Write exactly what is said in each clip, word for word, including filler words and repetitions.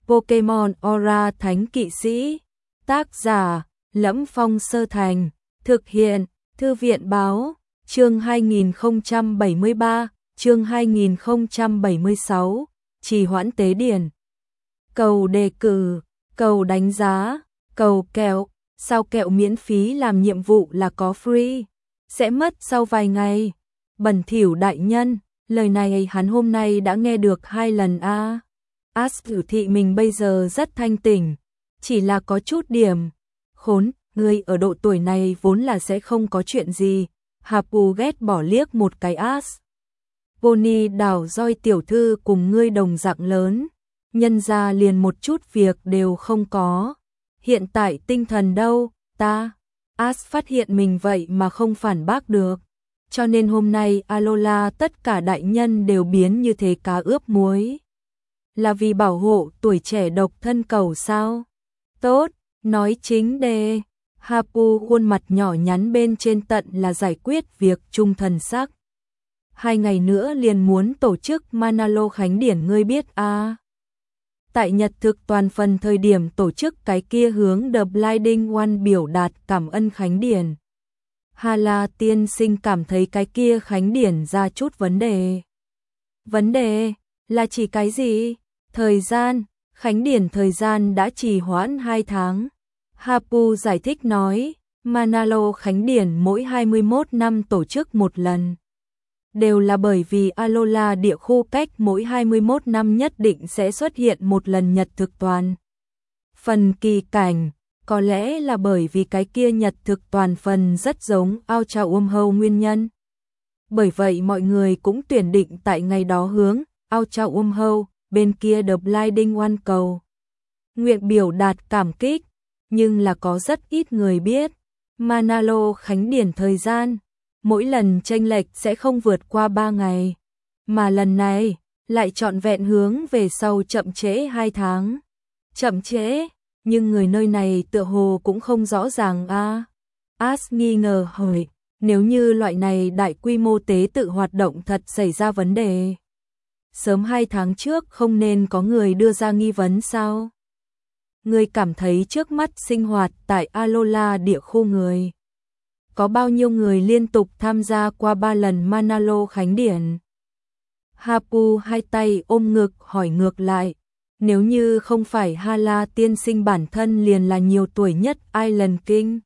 Pokemon Aura Thánh Kỵ Sĩ. Tác giả: Lẫm Phong Sơ Thành. Thực hiện: Thư viện Báo. Chương hai nghìn không trăm bảy mươi ba, chương hai nghìn không trăm bảy mươi sáu, trì hoãn tế điển. Cầu đề cử, cầu đánh giá, cầu kẹo, sao kẹo miễn phí làm nhiệm vụ là có free, sẽ mất sau vài ngày. Bẩn thỉu đại nhân, lời này hắn hôm nay đã nghe được hai lần a. À. Ash thử thị mình bây giờ rất thanh tỉnh, chỉ là có chút điểm. Khốn, ngươi ở độ tuổi này vốn là sẽ không có chuyện gì. Hapu ghét bỏ liếc một cái Ash. Pony đảo roi tiểu thư cùng ngươi đồng dạng lớn, nhân ra liền một chút việc đều không có. Hiện tại tinh thần đâu, ta? Ash phát hiện mình vậy mà không phản bác được. Cho nên hôm nay Alola tất cả đại nhân đều biến như thế cá ướp muối. Là vì bảo hộ tuổi trẻ độc thân cầu sao? Tốt, nói chính đề. Hapu khuôn mặt nhỏ nhắn bên trên tận là giải quyết việc trung thần sắc. Hai ngày nữa liền muốn tổ chức Manalo Khánh Điển ngươi biết à. Tại Nhật thực toàn phần thời điểm tổ chức cái kia hướng The Blinding One biểu đạt cảm ơn Khánh Điển. Hala tiên sinh cảm thấy cái kia Khánh Điển ra chút vấn đề. Vấn đề là chỉ cái gì? Thời gian, Khánh Điển thời gian đã trì hoãn hai tháng. Hapu giải thích nói, Manalo Khánh Điển mỗi hai mươi mốt năm tổ chức một lần. Đều là bởi vì Alola địa khu cách mỗi hai mươi mốt năm nhất định sẽ xuất hiện một lần nhật thực toàn phần kỳ cảnh, có lẽ là bởi vì cái kia nhật thực toàn phần rất giống ao trào um hâu nguyên nhân. Bởi vậy mọi người cũng tuyển định tại ngày đó hướng ao trào um hâu, bên kia The Blinding One cầu. Nguyện biểu đạt cảm kích, nhưng là có rất ít người biết. Manalo Khánh Điển thời gian, mỗi lần chênh lệch sẽ không vượt qua ba ngày. Mà lần này, lại trọn vẹn hướng về sau chậm trễ hai tháng. Chậm trễ, nhưng người nơi này tựa hồ cũng không rõ ràng a. À. Ash nghi ngờ hỏi, nếu như loại này đại quy mô tế tự hoạt động thật xảy ra vấn đề. Sớm hai tháng trước không nên có người đưa ra nghi vấn sao? Người cảm thấy trước mắt sinh hoạt tại Alola địa khu người. Có bao nhiêu người liên tục tham gia qua ba lần Manalo Khánh Điển? Hapu hai tay ôm ngực hỏi ngược lại. Nếu như không phải Hala tiên sinh bản thân liền là nhiều tuổi nhất Island King.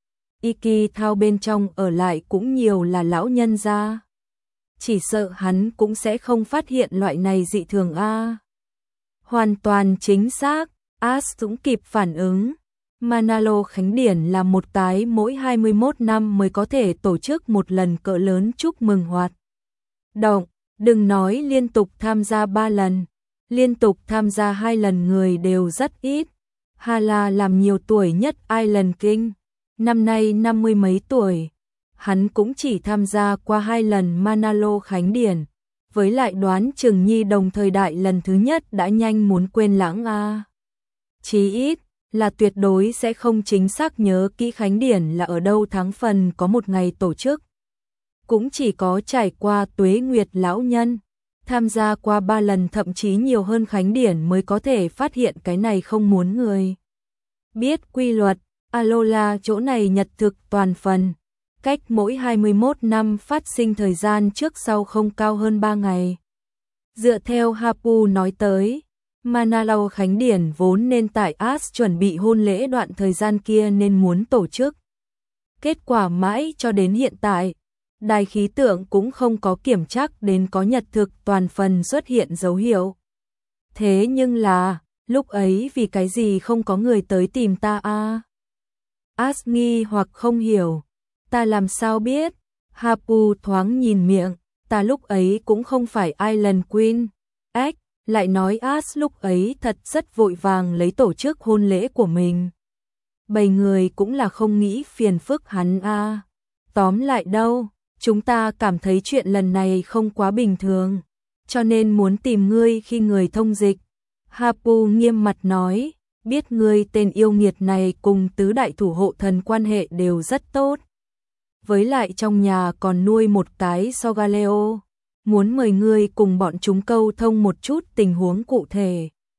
Iki thao bên trong ở lại cũng nhiều là lão nhân gia. Chỉ sợ hắn cũng sẽ không phát hiện loại này dị thường a. Hoàn toàn chính xác, Ash cũng kịp phản ứng. Manalo Khánh Điển là một cái mỗi hai mươi mốt năm mới có thể tổ chức một lần cỡ lớn chúc mừng hoạt động, đừng nói liên tục tham gia ba lần, liên tục tham gia hai lần người đều rất ít. Hala làm nhiều tuổi nhất Island King, năm nay năm mươi mấy tuổi, hắn cũng chỉ tham gia qua hai lần Manalo Khánh Điển, với lại đoán chừng nhi đồng thời đại lần thứ nhất đã nhanh muốn quên lãng a. À. Chí ít là tuyệt đối sẽ không chính xác nhớ kỹ Khánh Điển là ở đâu tháng phần có một ngày tổ chức. Cũng chỉ có trải qua tuế nguyệt lão nhân, tham gia qua ba lần thậm chí nhiều hơn Khánh Điển mới có thể phát hiện cái này không muốn người. Biết quy luật, Alola chỗ này nhật thực toàn phần, cách mỗi hai mươi mốt năm phát sinh thời gian trước sau không cao hơn ba ngày. Dựa theo Hapu nói tới, Manalo Khánh Điển vốn nên tại Ash chuẩn bị hôn lễ đoạn thời gian kia nên muốn tổ chức. Kết quả mãi cho đến hiện tại, đài khí tượng cũng không có kiểm chắc đến có nhật thực toàn phần xuất hiện dấu hiệu. Thế nhưng là, lúc ấy vì cái gì không có người tới tìm ta a? À? Ash nghi hoặc không hiểu, ta làm sao biết? Hapu thoáng nhìn miệng, ta lúc ấy cũng không phải Island Queen. Ếch, lại nói Ash lúc ấy thật rất vội vàng lấy tổ chức hôn lễ của mình. Bầy người cũng là không nghĩ phiền phức hắn a. À. Tóm lại đâu, chúng ta cảm thấy chuyện lần này không quá bình thường, cho nên muốn tìm ngươi khi người thông dịch. Hapu nghiêm mặt nói, biết ngươi tên yêu nghiệt này cùng tứ đại thủ hộ thần quan hệ đều rất tốt. Với lại trong nhà còn nuôi một cái Solgaleo, muốn mời ngươi cùng bọn chúng câu thông một chút tình huống cụ thể.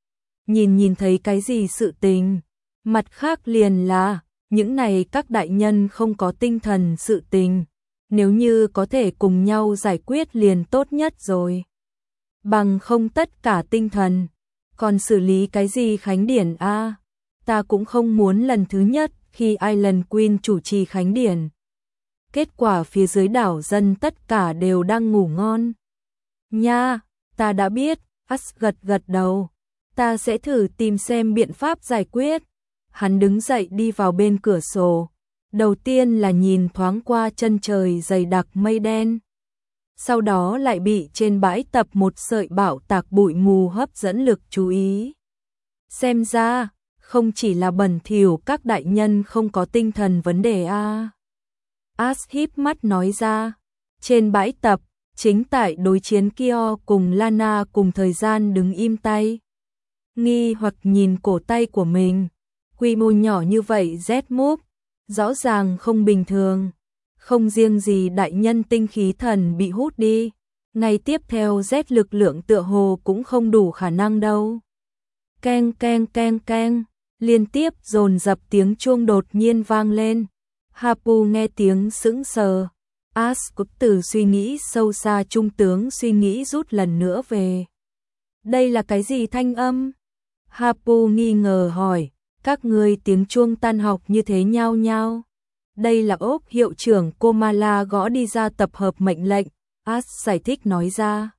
nhìn nhìn thấy cái gì sự tình. Mặt khác liền là, những này các đại nhân không có tinh thần sự tình. Nếu như có thể cùng nhau giải quyết liền tốt nhất rồi. Bằng không tất cả tinh thần. Còn xử lý cái gì khánh điển a? Ta cũng không muốn lần thứ nhất khi Island Queen chủ trì khánh điển. Kết quả phía dưới đảo dân tất cả đều đang ngủ ngon. Nha, ta đã biết, As gật gật đầu. Ta sẽ thử tìm xem biện pháp giải quyết. Hắn đứng dậy đi vào bên cửa sổ. Đầu tiên là nhìn thoáng qua chân trời dày đặc mây đen. Sau đó lại bị trên bãi tập một sợi bão tạc bụi mù hấp dẫn lực chú ý. Xem ra, không chỉ là bẩn thỉu các đại nhân không có tinh thần vấn đề a. As híp mắt nói ra, trên bãi tập, chính tại đối chiến Kyo cùng Lana cùng thời gian đứng im tay. Nghi hoặc nhìn cổ tay của mình, quy mô nhỏ như vậy Z-Move, rõ ràng không bình thường. Không riêng gì đại nhân tinh khí thần bị hút đi, ngay tiếp theo Z lực lượng tựa hồ cũng không đủ khả năng đâu. Keng keng keng keng, liên tiếp dồn dập tiếng chuông đột nhiên vang lên. Hapu nghe tiếng sững sờ. As cũng từ suy nghĩ sâu xa trung tướng suy nghĩ rút lần nữa về. Đây là cái gì thanh âm? Hapu nghi ngờ hỏi, các ngươi tiếng chuông tan học như thế nhao nhao. Đây là ốp hiệu trưởng Komala gõ đi ra tập hợp mệnh lệnh, As giải thích nói ra.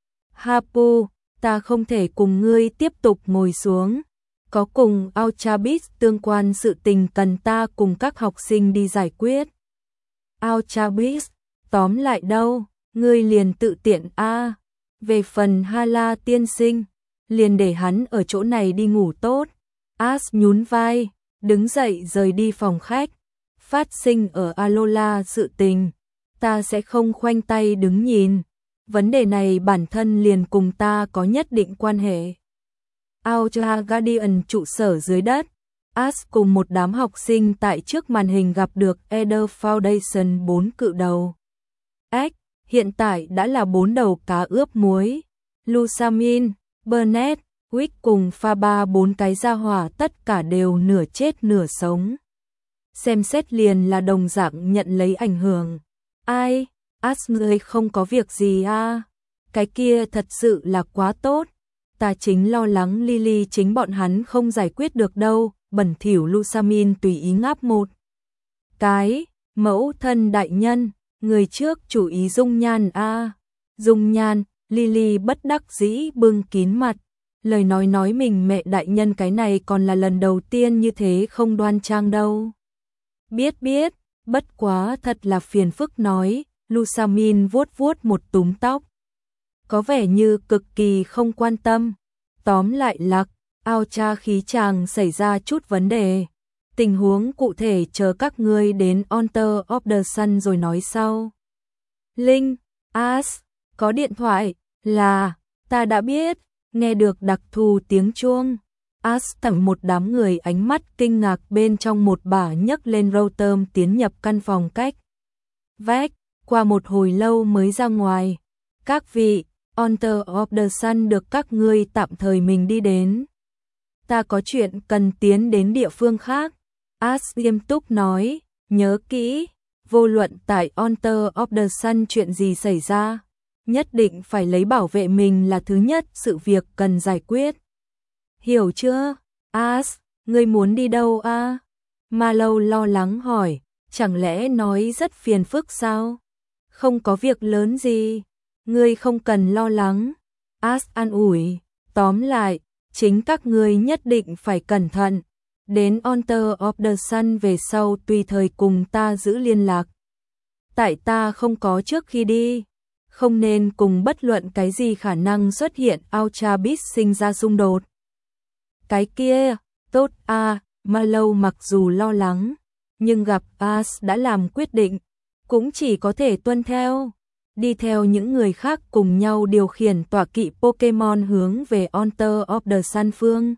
Hapu, ta không thể cùng ngươi tiếp tục ngồi xuống. Có cùng Auchabis tương quan sự tình cần ta cùng các học sinh đi giải quyết. Auchabis, tóm lại đâu, ngươi liền tự tiện a. Về phần Hala tiên sinh, liền để hắn ở chỗ này đi ngủ tốt. As nhún vai, đứng dậy rời đi phòng khách. Phát sinh ở Alola sự tình, ta sẽ không khoanh tay đứng nhìn. Vấn đề này bản thân liền cùng ta có nhất định quan hệ. Ultra Guardian trụ sở dưới đất, As cùng một đám học sinh tại trước màn hình gặp được Eder Foundation bốn cự đầu. Ếch, hiện tại đã là bốn đầu cá ướp muối. Lusamin, Burnett, Wick cùng Faba bốn cái gia hỏa tất cả đều nửa chết nửa sống. Xem xét liền là đồng dạng nhận lấy ảnh hưởng. Ai, As người không có việc gì à? Cái kia thật sự là quá tốt. Ta chính lo lắng Lily chính bọn hắn không giải quyết được đâu. Bẩn thỉu Lusamin tùy ý ngáp một cái. Mẫu thân đại nhân, người trước chủ ý dung nhan a. À. Dung nhan, Lily bất đắc dĩ bưng kín mặt. Lời nói nói mình mẹ đại nhân cái này còn là lần đầu tiên như thế không đoan trang đâu. Biết biết, bất quá thật là phiền phức nói. Lusamin vuốt vuốt một túm tóc. Có vẻ như cực kỳ không quan tâm. Tóm lại lạc, ao cha khí chàng xảy ra chút vấn đề. Tình huống cụ thể chờ các ngươi đến Honor of the Sun rồi nói sau. Linh, As, có điện thoại, là, ta đã biết, nghe được đặc thù tiếng chuông. As thẳng một đám người ánh mắt kinh ngạc bên trong một bả nhấc lên router tiến nhập căn phòng cách vách, qua một hồi lâu mới ra ngoài. Các vị, Honor of the Sun được các ngươi tạm thời mình đi đến. Ta có chuyện cần tiến đến địa phương khác. As nghiêm túc nói, nhớ kỹ, vô luận tại Honor of the Sun chuyện gì xảy ra, nhất định phải lấy bảo vệ mình là thứ nhất sự việc cần giải quyết. Hiểu chưa? As, ngươi muốn đi đâu a? À? Marlow lo lắng hỏi, chẳng lẽ nói rất phiền phức sao? Không có việc lớn gì, ngươi không cần lo lắng. As an ủi, tóm lại, chính các ngươi nhất định phải cẩn thận. Đến Honor of the Sun về sau tùy thời cùng ta giữ liên lạc. Tại ta không có trước khi đi, không nên cùng bất luận cái gì khả năng xuất hiện Ultrabis sinh ra xung đột. Cái kia, tốt a, à, Marlow mặc dù lo lắng, nhưng gặp As đã làm quyết định, cũng chỉ có thể tuân theo. Đi theo những người khác cùng nhau điều khiển tọa kỵ Pokemon hướng về Honor of the Sun phương.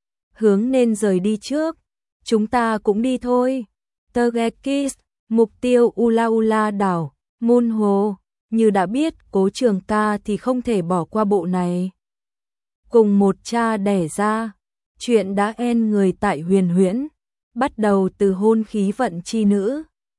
Hướng nên rời đi trước. Chúng ta cũng đi thôi. Togekiss, mục tiêu Ula Ula đảo, Moon Hồ. Như đã biết Cố Trường ca thì không thể bỏ qua bộ này. Cùng một cha đẻ ra, Chuyện đã en người tại huyền huyễn, bắt đầu từ hôn khí vận chi nữ,